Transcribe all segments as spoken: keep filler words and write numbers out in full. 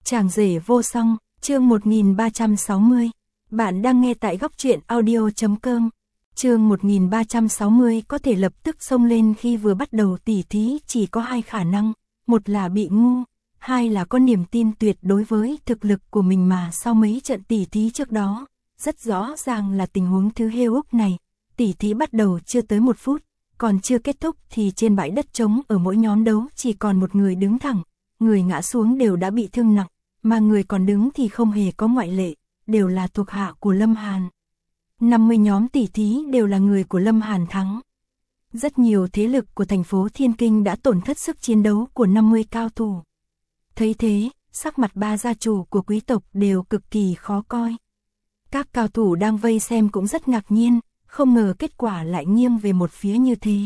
Chàng rể vô song, chương một nghìn ba trăm sáu mươi. Bạn đang nghe tại góc truyện audio chấm com. Chương một nghìn ba trăm sáu mươi có thể lập tức xông lên khi vừa bắt đầu tỉ thí chỉ có hai khả năng, một là bị ngu, hai là có niềm tin tuyệt đối với thực lực của mình mà sau mấy trận tỉ thí trước đó, rất rõ ràng là tình huống thứ hêu úc này, tỉ thí bắt đầu chưa tới một phút, còn chưa kết thúc thì trên bãi đất trống ở mỗi nhóm đấu chỉ còn một người đứng thẳng, người ngã xuống đều đã bị thương nặng, mà người còn đứng thì không hề có ngoại lệ, đều là thuộc hạ của Lâm Hàn. năm mươi nhóm tỉ thí đều là người của Lâm Hàn thắng. Rất nhiều thế lực của thành phố Thiên Kinh đã tổn thất sức chiến đấu của năm mươi cao thủ. Thấy thế, sắc mặt ba gia chủ của quý tộc đều cực kỳ khó coi. Các cao thủ đang vây xem cũng rất ngạc nhiên, không ngờ kết quả lại nghiêng về một phía như thế.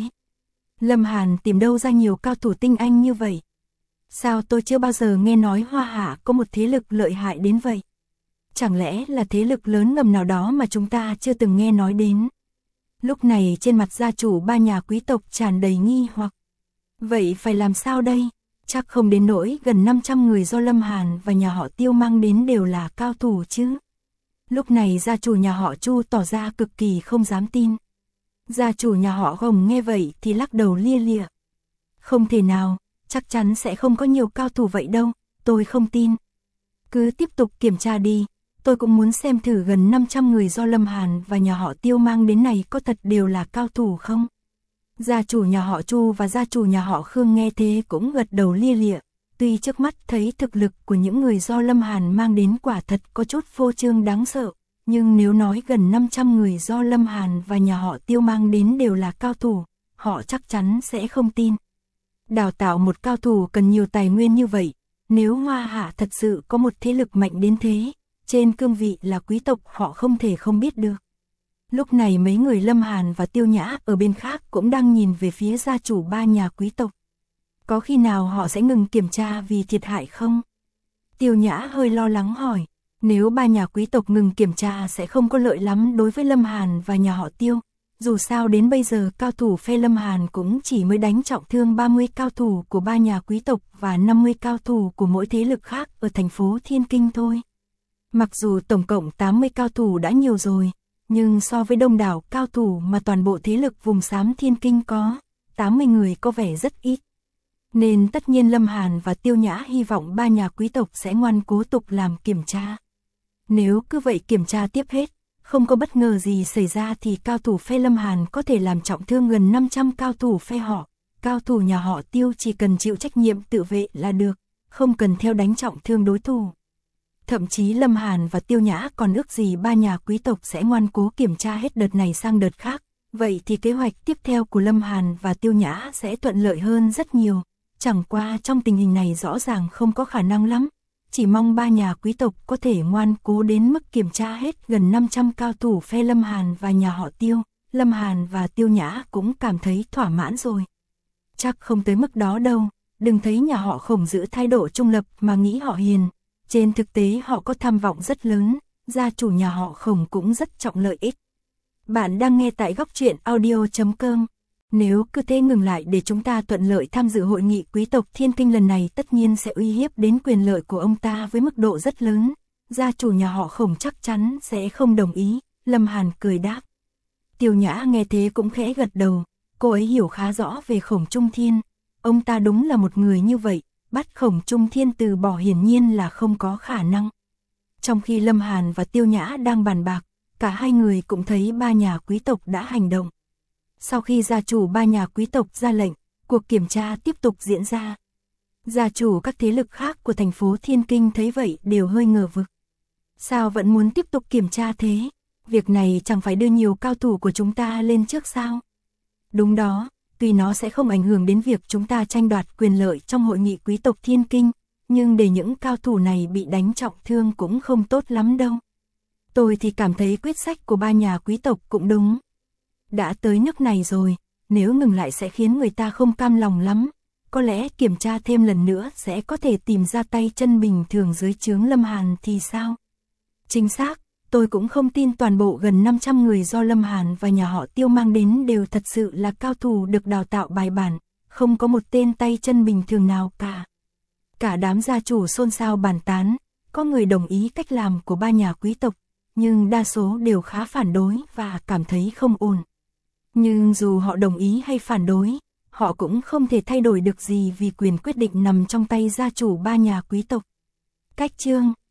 Lâm Hàn tìm đâu ra nhiều cao thủ tinh anh như vậy? Sao tôi chưa bao giờ nghe nói Hoa Hạ có một thế lực lợi hại đến vậy? Chẳng lẽ là thế lực lớn ngầm nào đó mà chúng ta chưa từng nghe nói đến? Lúc này trên mặt gia chủ ba nhà quý tộc tràn đầy nghi hoặc. Vậy phải làm sao đây? Chắc không đến nỗi gần năm trăm người do Lâm Hàn và nhà họ Tiêu mang đến đều là cao thủ chứ? Lúc này gia chủ nhà họ Chu tỏ ra cực kỳ không dám tin. Gia chủ nhà họ Hồng nghe vậy thì lắc đầu lia lịa. Không thể nào, chắc chắn sẽ không có nhiều cao thủ vậy đâu, tôi không tin. Cứ tiếp tục kiểm tra đi, tôi cũng muốn xem thử gần năm trăm người do Lâm Hàn và nhà họ Tiêu mang đến này có thật đều là cao thủ không? Gia chủ nhà họ Chu và gia chủ nhà họ Khương nghe thế cũng gật đầu lia lịa. Tuy trước mắt thấy thực lực của những người do Lâm Hàn mang đến quả thật có chút phô trương đáng sợ, nhưng nếu nói gần năm trăm người do Lâm Hàn và nhà họ Tiêu mang đến đều là cao thủ, họ chắc chắn sẽ không tin. Đào tạo một cao thủ cần nhiều tài nguyên như vậy, nếu Hoa Hạ thật sự có một thế lực mạnh đến thế, trên cương vị là quý tộc họ không thể không biết được. Lúc này mấy người Lâm Hàn và Tiêu Nhã ở bên khác cũng đang nhìn về phía gia chủ ba nhà quý tộc. Có khi nào họ sẽ ngừng kiểm tra vì thiệt hại không? Tiêu Nhã hơi lo lắng hỏi, nếu ba nhà quý tộc ngừng kiểm tra sẽ không có lợi lắm đối với Lâm Hàn và nhà họ Tiêu. Dù sao đến bây giờ cao thủ phe Lâm Hàn cũng chỉ mới đánh trọng thương ba mươi cao thủ của ba nhà quý tộc và năm mươi cao thủ của mỗi thế lực khác ở thành phố Thiên Kinh thôi. Mặc dù tổng cộng tám mươi cao thủ đã nhiều rồi, nhưng so với đông đảo cao thủ mà toàn bộ thế lực vùng xám Thiên Kinh có, tám mươi người có vẻ rất ít. Nên tất nhiên Lâm Hàn và Tiêu Nhã hy vọng ba nhà quý tộc sẽ ngoan cố tục làm kiểm tra. Nếu cứ vậy kiểm tra tiếp hết, không có bất ngờ gì xảy ra thì cao thủ phe Lâm Hàn có thể làm trọng thương gần năm trăm cao thủ phe họ. Cao thủ nhà họ Tiêu chỉ cần chịu trách nhiệm tự vệ là được, không cần theo đánh trọng thương đối thủ. Thậm chí Lâm Hàn và Tiêu Nhã còn ước gì ba nhà quý tộc sẽ ngoan cố kiểm tra hết đợt này sang đợt khác. Vậy thì kế hoạch tiếp theo của Lâm Hàn và Tiêu Nhã sẽ thuận lợi hơn rất nhiều. Chẳng qua trong tình hình này rõ ràng không có khả năng lắm. Chỉ mong ba nhà quý tộc có thể ngoan cố đến mức kiểm tra hết gần năm trăm cao thủ phe Lâm Hàn và nhà họ Tiêu. Lâm Hàn và Tiêu Nhã cũng cảm thấy thỏa mãn rồi. Chắc không tới mức đó đâu, đừng thấy nhà họ Khổng giữ thái độ trung lập mà nghĩ họ hiền. Trên thực tế họ có tham vọng rất lớn, gia chủ nhà họ Khổng cũng rất trọng lợi ích. Bạn đang nghe tại góc truyện audio chấm com. Nếu cứ thế ngừng lại để chúng ta thuận lợi tham dự hội nghị quý tộc Thiên Kinh lần này tất nhiên sẽ uy hiếp đến quyền lợi của ông ta với mức độ rất lớn. Gia chủ nhà họ Khổng chắc chắn sẽ không đồng ý, Lâm Hàn cười đáp. Tiêu Nhã nghe thế cũng khẽ gật đầu, cô ấy hiểu khá rõ về Khổng Trung Thiên. Ông ta đúng là một người như vậy, bắt Khổng Trung Thiên từ bỏ hiển nhiên là không có khả năng. Trong khi Lâm Hàn và Tiêu Nhã đang bàn bạc, cả hai người cũng thấy ba nhà quý tộc đã hành động. Sau khi gia chủ ba nhà quý tộc ra lệnh, cuộc kiểm tra tiếp tục diễn ra. Gia chủ các thế lực khác của thành phố Thiên Kinh thấy vậy đều hơi ngờ vực. Sao vẫn muốn tiếp tục kiểm tra thế? Việc này chẳng phải đưa nhiều cao thủ của chúng ta lên trước sao? Đúng đó, tuy nó sẽ không ảnh hưởng đến việc chúng ta tranh đoạt quyền lợi trong hội nghị quý tộc Thiên Kinh, nhưng để những cao thủ này bị đánh trọng thương cũng không tốt lắm đâu. Tôi thì cảm thấy quyết sách của ba nhà quý tộc cũng đúng. Đã tới nước này rồi, nếu ngừng lại sẽ khiến người ta không cam lòng lắm. Có lẽ kiểm tra thêm lần nữa sẽ có thể tìm ra tay chân bình thường dưới trướng Lâm Hàn thì sao? Chính xác, tôi cũng không tin toàn bộ gần năm trăm người do Lâm Hàn và nhà họ Tiêu mang đến đều thật sự là cao thủ được đào tạo bài bản, không có một tên tay chân bình thường nào cả. Cả đám gia chủ xôn xao bàn tán, có người đồng ý cách làm của ba nhà quý tộc, nhưng đa số đều khá phản đối và cảm thấy không ổn. Nhưng dù họ đồng ý hay phản đối, họ cũng không thể thay đổi được gì vì quyền quyết định nằm trong tay gia chủ ba nhà quý tộc. Cách chương